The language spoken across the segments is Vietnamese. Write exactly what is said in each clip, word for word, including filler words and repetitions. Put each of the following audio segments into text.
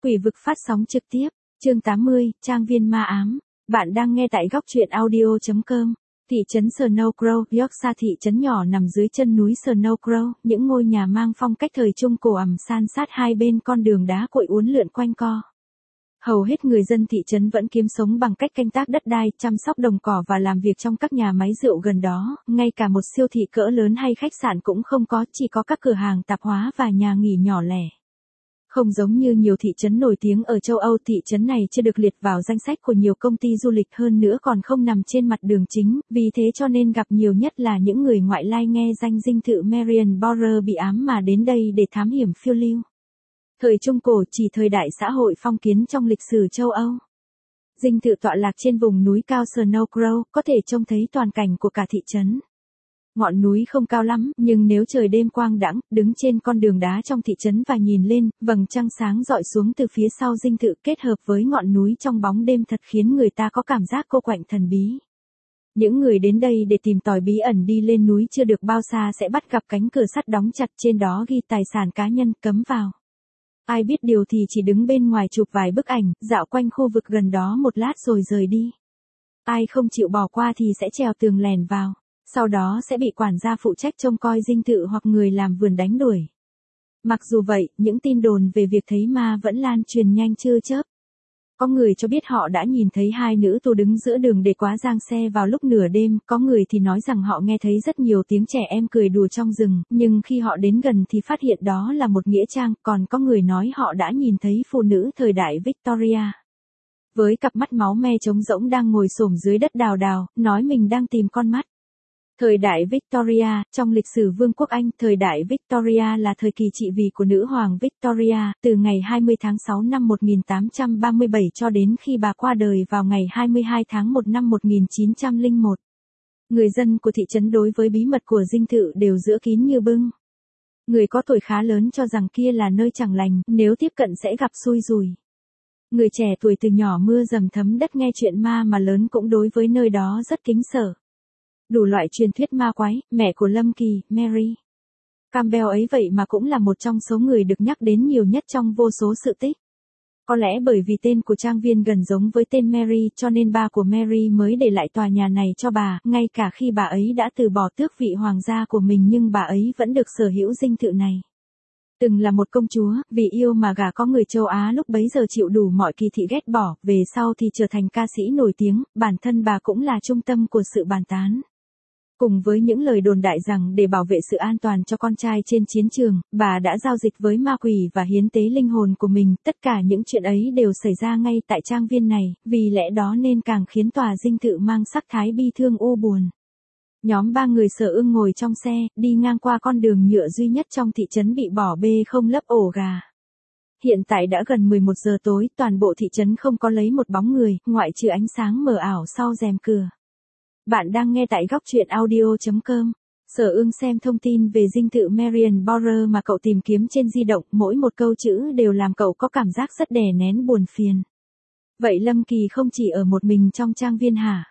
Quỷ vực phát sóng trực tiếp, chương tám mươi, trang viên ma ám. Bạn đang nghe tại góc truyện audio chấm com. Thị trấn Snowcrow, Yorkshire. Thị trấn nhỏ nằm dưới chân núi Snowcrow, những ngôi nhà mang phong cách thời Trung Cổ ẩm san sát hai bên con đường đá cuội uốn lượn quanh co. Hầu hết người dân thị trấn vẫn kiếm sống bằng cách canh tác đất đai, chăm sóc đồng cỏ và làm việc trong các nhà máy rượu gần đó, ngay cả một siêu thị cỡ lớn hay khách sạn cũng không có, chỉ có các cửa hàng tạp hóa và nhà nghỉ nhỏ lẻ. Không giống như nhiều thị trấn nổi tiếng ở châu Âu, thị trấn này chưa được liệt vào danh sách của nhiều công ty du lịch, hơn nữa còn không nằm trên mặt đường chính, vì thế cho nên gặp nhiều nhất là những người ngoại lai nghe danh dinh thự Marienborrer bị ám mà đến đây để thám hiểm phiêu lưu. Thời Trung Cổ chỉ thời đại xã hội phong kiến trong lịch sử châu Âu. Dinh thự tọa lạc trên vùng núi cao Snowcrow, có thể trông thấy toàn cảnh của cả thị trấn. Ngọn núi không cao lắm, nhưng nếu trời đêm quang đãng, đứng trên con đường đá trong thị trấn và nhìn lên, vầng trăng sáng rọi xuống từ phía sau dinh thự kết hợp với ngọn núi trong bóng đêm thật khiến người ta có cảm giác cô quạnh thần bí. Những người đến đây để tìm tòi bí ẩn đi lên núi chưa được bao xa sẽ bắt gặp cánh cửa sắt đóng chặt, trên đó ghi tài sản cá nhân cấm vào. Ai biết điều thì chỉ đứng bên ngoài chụp vài bức ảnh, dạo quanh khu vực gần đó một lát rồi rời đi. Ai không chịu bỏ qua thì sẽ trèo tường lèn vào. Sau đó sẽ bị quản gia phụ trách trông coi dinh thự hoặc người làm vườn đánh đuổi. Mặc dù vậy, những tin đồn về việc thấy ma vẫn lan truyền nhanh chưa chớp. Có người cho biết họ đã nhìn thấy hai nữ tu đứng giữa đường để quá giang xe vào lúc nửa đêm, có người thì nói rằng họ nghe thấy rất nhiều tiếng trẻ em cười đùa trong rừng, nhưng khi họ đến gần thì phát hiện đó là một nghĩa trang, còn có người nói họ đã nhìn thấy phụ nữ thời đại Victoria. Với cặp mắt máu me trống rỗng đang ngồi xổm dưới đất đào đào, nói mình đang tìm con mắt. Thời đại Victoria, trong lịch sử Vương quốc Anh, thời đại Victoria là thời kỳ trị vì của nữ hoàng Victoria, từ ngày hai mươi tháng sáu năm một nghìn tám trăm ba mươi bảy cho đến khi bà qua đời vào ngày hai mươi hai tháng một năm một nghìn chín trăm lẻ một. Người dân của thị trấn đối với bí mật của dinh thự đều giữ kín như bưng. Người có tuổi khá lớn cho rằng kia là nơi chẳng lành, nếu tiếp cận sẽ gặp xui rủi. Người trẻ tuổi từ nhỏ mưa dầm thấm đất nghe chuyện ma mà lớn cũng đối với nơi đó rất kính sợ. Đủ loại truyền thuyết ma quái, mẹ của Lâm Kỳ, Mary Campbell ấy vậy mà cũng là một trong số người được nhắc đến nhiều nhất trong vô số sự tích. Có lẽ bởi vì tên của trang viên gần giống với tên Mary cho nên ba của Mary mới để lại tòa nhà này cho bà, ngay cả khi bà ấy đã từ bỏ tước vị hoàng gia của mình nhưng bà ấy vẫn được sở hữu dinh thự này. Từng là một công chúa, vì yêu mà gả có người châu Á lúc bấy giờ chịu đủ mọi kỳ thị ghét bỏ, về sau thì trở thành ca sĩ nổi tiếng, bản thân bà cũng là trung tâm của sự bàn tán. Cùng với những lời đồn đại rằng để bảo vệ sự an toàn cho con trai trên chiến trường, bà đã giao dịch với ma quỷ và hiến tế linh hồn của mình, tất cả những chuyện ấy đều xảy ra ngay tại trang viên này, vì lẽ đó nên càng khiến tòa dinh thự mang sắc thái bi thương u buồn. Nhóm ba người Sở Ưng ngồi trong xe, đi ngang qua con đường nhựa duy nhất trong thị trấn bị bỏ bê không lấp ổ gà. Hiện tại đã gần mười một giờ tối, toàn bộ thị trấn không có lấy một bóng người, ngoại trừ ánh sáng mờ ảo sau rèm cửa. Bạn đang nghe tại góc truyện audio chấm com. Sở Ưng xem thông tin về dinh thự Marienborrer mà cậu tìm kiếm trên di động, mỗi một câu chữ đều làm cậu có cảm giác rất đè nén buồn phiền. Vậy Lâm Kỳ không chỉ ở một mình trong trang viên hả?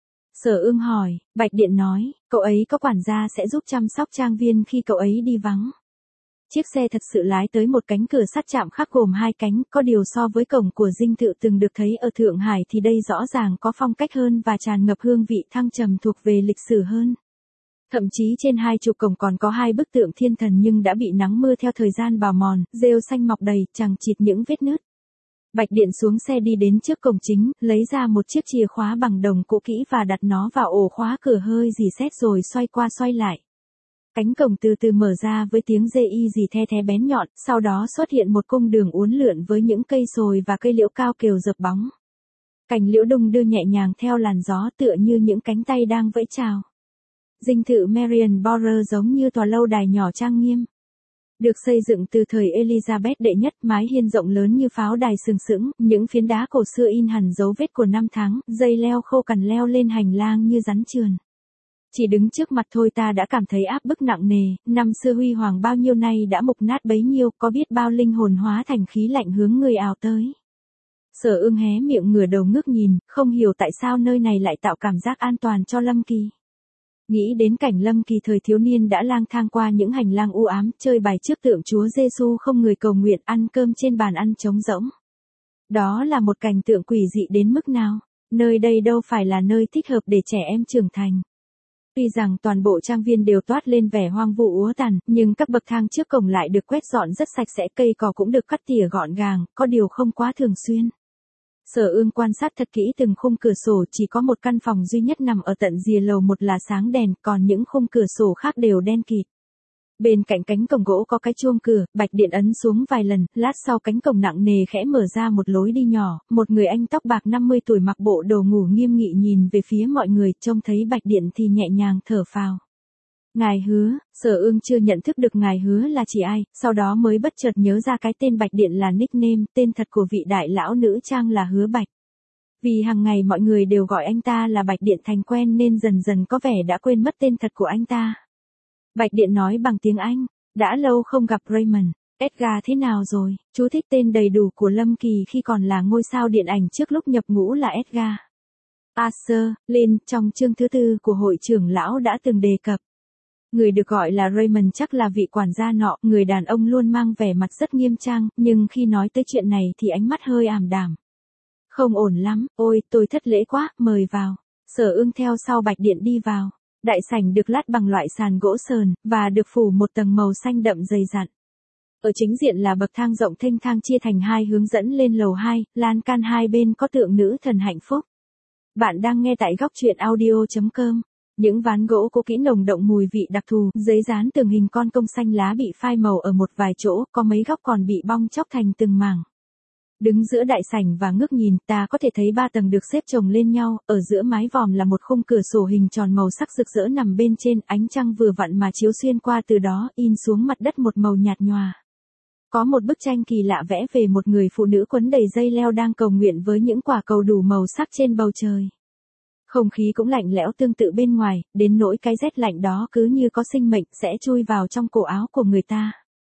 Sở Ưng hỏi. Bạch Điện nói, cậu ấy có quản gia sẽ giúp chăm sóc trang viên khi cậu ấy đi vắng. Chiếc xe thật sự lái tới một cánh cửa sắt chạm khắc gồm hai cánh, có điều so với cổng của dinh thự từng được thấy ở Thượng Hải thì đây rõ ràng có phong cách hơn và tràn ngập hương vị thăng trầm thuộc về lịch sử hơn. Thậm chí trên hai trụ cổng còn có hai bức tượng thiên thần nhưng đã bị nắng mưa theo thời gian bào mòn, rêu xanh mọc đầy, chẳng chịt những vết nứt. Bạch Điện xuống xe đi đến trước cổng chính, lấy ra một chiếc chìa khóa bằng đồng cũ kỹ và đặt nó vào ổ khóa cửa hơi rỉ sét rồi xoay qua xoay lại. Cánh cổng từ từ mở ra với tiếng rê y rì the thé bén nhọn, sau đó xuất hiện một cung đường uốn lượn với những cây sồi và cây liễu cao kều dập bóng. Cành liễu đung đưa nhẹ nhàng theo làn gió tựa như những cánh tay đang vẫy chào. Dinh thự Marienborrer giống như tòa lâu đài nhỏ trang nghiêm. Được xây dựng từ thời Elizabeth đệ nhất, mái hiên rộng lớn như pháo đài sừng sững, những phiến đá cổ xưa in hẳn dấu vết của năm tháng, dây leo khô cằn leo lên hành lang như rắn trườn. Chỉ đứng trước mặt thôi ta đã cảm thấy áp bức nặng nề, năm xưa huy hoàng bao nhiêu nay đã mục nát bấy nhiêu, có biết bao linh hồn hóa thành khí lạnh hướng người ào tới. Sở Ưng hé miệng ngửa đầu ngước nhìn, không hiểu tại sao nơi này lại tạo cảm giác an toàn cho Lâm Kỳ. Nghĩ đến cảnh Lâm Kỳ thời thiếu niên đã lang thang qua những hành lang u ám, chơi bài trước tượng Chúa Giêsu không người cầu nguyện, ăn cơm trên bàn ăn trống rỗng. Đó là một cảnh tượng quỷ dị đến mức nào? Nơi đây đâu phải là nơi thích hợp để trẻ em trưởng thành. Tuy rằng toàn bộ trang viên đều toát lên vẻ hoang vu úa tàn, nhưng các bậc thang trước cổng lại được quét dọn rất sạch sẽ, cây cỏ cũng được cắt tỉa gọn gàng, có điều không quá thường xuyên. Sở Ương quan sát thật kỹ từng khung cửa sổ, chỉ có một căn phòng duy nhất nằm ở tận rìa lầu một là sáng đèn, còn những khung cửa sổ khác đều đen kịt. Bên cạnh cánh cổng gỗ có cái chuông cửa, Bạch Điện ấn xuống vài lần, lát sau cánh cổng nặng nề khẽ mở ra một lối đi nhỏ, một người anh tóc bạc năm mươi tuổi mặc bộ đồ ngủ nghiêm nghị nhìn về phía mọi người, trông thấy Bạch Điện thì nhẹ nhàng thở phào. Ngài Hứa, Sở Ương chưa nhận thức được ngài Hứa là chỉ ai, sau đó mới bất chợt nhớ ra cái tên Bạch Điện là nickname, tên thật của vị đại lão nữ trang là Hứa Bạch. Vì hàng ngày mọi người đều gọi anh ta là Bạch Điện thành quen nên dần dần có vẻ đã quên mất tên thật của anh ta. Bạch Điện nói bằng tiếng Anh, đã lâu không gặp Raymond, Edgar thế nào rồi? Chú thích tên đầy đủ của Lâm Kỳ khi còn là ngôi sao điện ảnh trước lúc nhập ngũ là Edgar Arthur Lin, trong chương thứ tư của hội trưởng lão đã từng đề cập. Người được gọi là Raymond chắc là vị quản gia nọ, người đàn ông luôn mang vẻ mặt rất nghiêm trang, nhưng khi nói tới chuyện này thì ánh mắt hơi ảm đạm. Không ổn lắm, ôi, tôi thất lễ quá, mời vào. Sở Ương theo sau Bạch Điện đi vào. Đại sảnh được lát bằng loại sàn gỗ sờn, và được phủ một tầng màu xanh đậm dày dặn. Ở chính diện là bậc thang rộng thênh thang chia thành hai hướng dẫn lên lầu hai, lan can hai bên có tượng nữ thần hạnh phúc. Bạn đang nghe tại góc truyện audio chấm com. Những ván gỗ cũ kỹ nồng đậm mùi vị đặc thù, giấy dán tường hình con công xanh lá bị phai màu ở một vài chỗ, có mấy góc còn bị bong chóc thành từng mảng. Đứng giữa đại sảnh và ngước nhìn, ta có thể thấy ba tầng được xếp chồng lên nhau, ở giữa mái vòm là một khung cửa sổ hình tròn màu sắc rực rỡ nằm bên trên, ánh trăng vừa vặn mà chiếu xuyên qua từ đó, in xuống mặt đất một màu nhạt nhòa. Có một bức tranh kỳ lạ vẽ về một người phụ nữ quấn đầy dây leo đang cầu nguyện với những quả cầu đủ màu sắc trên bầu trời. Không khí cũng lạnh lẽo tương tự bên ngoài, đến nỗi cái rét lạnh đó cứ như có sinh mệnh sẽ chui vào trong cổ áo của người ta.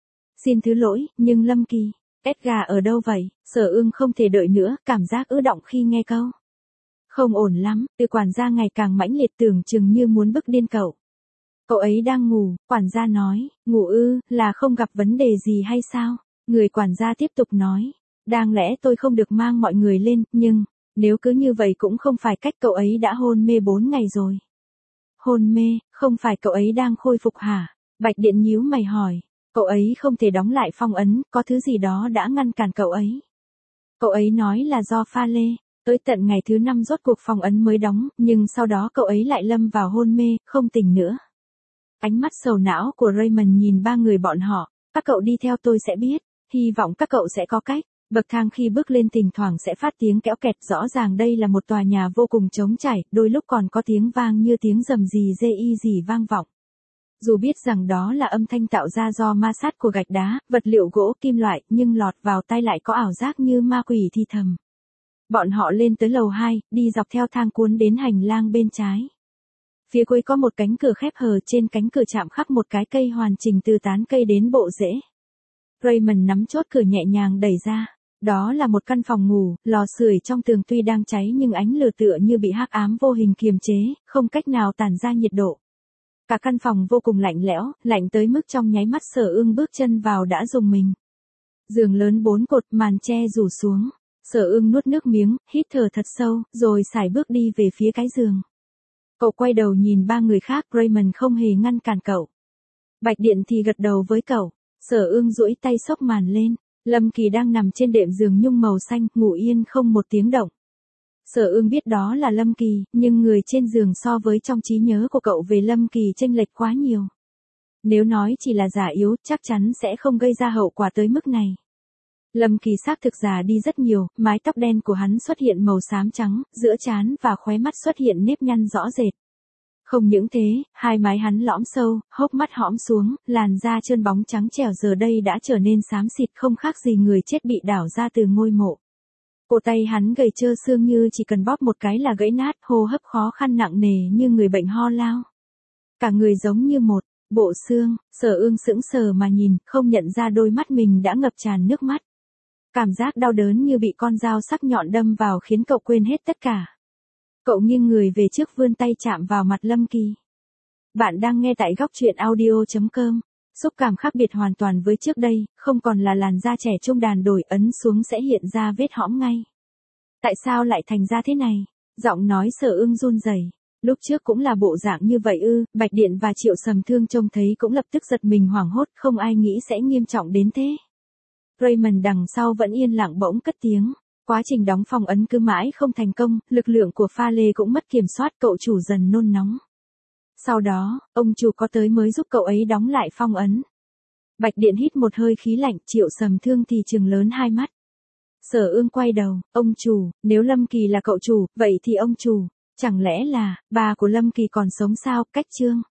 Xin thứ lỗi, nhưng Lâm Kỳ, Edgar ở đâu vậy? Sở Ương không thể đợi nữa, cảm giác ứ động khi nghe câu. Không ổn lắm, từ quản gia ngày càng mãnh liệt tưởng chừng như muốn bức điên cậu. Cậu ấy đang ngủ, quản gia nói, ngủ ư, là không gặp vấn đề gì hay sao? Người quản gia tiếp tục nói, đáng lẽ tôi không được mang mọi người lên, nhưng, nếu cứ như vậy cũng không phải cách, cậu ấy đã hôn mê bốn ngày rồi. Hôn mê, không phải cậu ấy đang khôi phục hả? Bạch Điện nhíu mày hỏi. Cậu ấy không thể đóng lại phong ấn, có thứ gì đó đã ngăn cản cậu ấy. Cậu ấy nói là do pha lê, tới tận ngày thứ năm rốt cuộc phong ấn mới đóng, nhưng sau đó cậu ấy lại lâm vào hôn mê, không tỉnh nữa. Ánh mắt sầu não của Raymond nhìn ba người bọn họ, các cậu đi theo tôi sẽ biết, hy vọng các cậu sẽ có cách. Bậc thang khi bước lên thỉnh thoảng sẽ phát tiếng kéo kẹt, rõ ràng đây là một tòa nhà vô cùng trống trải, đôi lúc còn có tiếng vang như tiếng rầm rì dê y gì vang vọng. Dù biết rằng đó là âm thanh tạo ra do ma sát của gạch đá, vật liệu gỗ, kim loại, nhưng lọt vào tai lại có ảo giác như ma quỷ thì thầm. Bọn họ lên tới lầu hai, đi dọc theo thang cuốn đến hành lang bên trái. Phía cuối có một cánh cửa khép hờ, trên cánh cửa chạm khắc một cái cây hoàn chỉnh từ tán cây đến bộ rễ. Raymond nắm chốt cửa nhẹ nhàng đẩy ra. Đó là một căn phòng ngủ, lò sưởi trong tường tuy đang cháy nhưng ánh lửa tựa như bị hắc ám vô hình kiềm chế, không cách nào tản ra nhiệt độ. Cả căn phòng vô cùng lạnh lẽo, lạnh tới mức trong nháy mắt Sở Ương bước chân vào đã rùng mình. Giường lớn bốn cột, màn che rủ xuống. Sở Ương nuốt nước miếng, hít thở thật sâu, rồi sải bước đi về phía cái giường. Cậu quay đầu nhìn ba người khác, Raymond không hề ngăn cản cậu. Bạch Điện thì gật đầu với cậu. Sở Ương duỗi tay xốc màn lên. Lâm Kỳ đang nằm trên đệm giường nhung màu xanh, ngủ yên không một tiếng động. Sở Ương biết đó là Lâm Kỳ, nhưng người trên giường so với trong trí nhớ của cậu về Lâm Kỳ chênh lệch quá nhiều. Nếu nói chỉ là già yếu, chắc chắn sẽ không gây ra hậu quả tới mức này. Lâm Kỳ xác thực già đi rất nhiều, mái tóc đen của hắn xuất hiện màu xám trắng, giữa trán và khóe mắt xuất hiện nếp nhăn rõ rệt. Không những thế, hai mái hắn lõm sâu, hốc mắt hõm xuống, làn da trơn bóng trắng trẻo giờ đây đã trở nên xám xịt, không khác gì người chết bị đảo ra từ ngôi mộ. Cổ tay hắn gầy trơ xương như chỉ cần bóp một cái là gãy nát, hô hấp khó khăn nặng nề như người bệnh ho lao. Cả người giống như một bộ xương. Sở Ương sững sờ mà nhìn, không nhận ra đôi mắt mình đã ngập tràn nước mắt. Cảm giác đau đớn như bị con dao sắc nhọn đâm vào khiến cậu quên hết tất cả. Cậu nghiêng người về trước vươn tay chạm vào mặt Lâm Kỳ. Bạn đang nghe tại góc truyện audio chấm com. Xúc cảm khác biệt hoàn toàn với trước đây, không còn là làn da trẻ trung đàn đổi ấn xuống sẽ hiện ra vết hõm ngay. Tại sao lại thành ra thế này? Giọng nói Sở Ưng run rẩy. Lúc trước cũng là bộ dạng như vậy ư? Bạch Điện và Triệu Sầm Thương trông thấy cũng lập tức giật mình hoảng hốt, không ai nghĩ sẽ nghiêm trọng đến thế. Raymond đằng sau vẫn yên lặng bỗng cất tiếng. Quá trình đóng phong ấn cứ mãi không thành công, lực lượng của pha lê cũng mất kiểm soát, cậu chủ dần nôn nóng. Sau đó, ông chủ có tới mới giúp cậu ấy đóng lại phong ấn. Bạch Điện hít một hơi khí lạnh, Triệu Sầm Thương thì trừng lớn hai mắt. Sở Ưng quay đầu, ông chủ, nếu Lâm Kỳ là cậu chủ, vậy thì ông chủ, chẳng lẽ là, bà của Lâm Kỳ còn sống sao? Cách Trương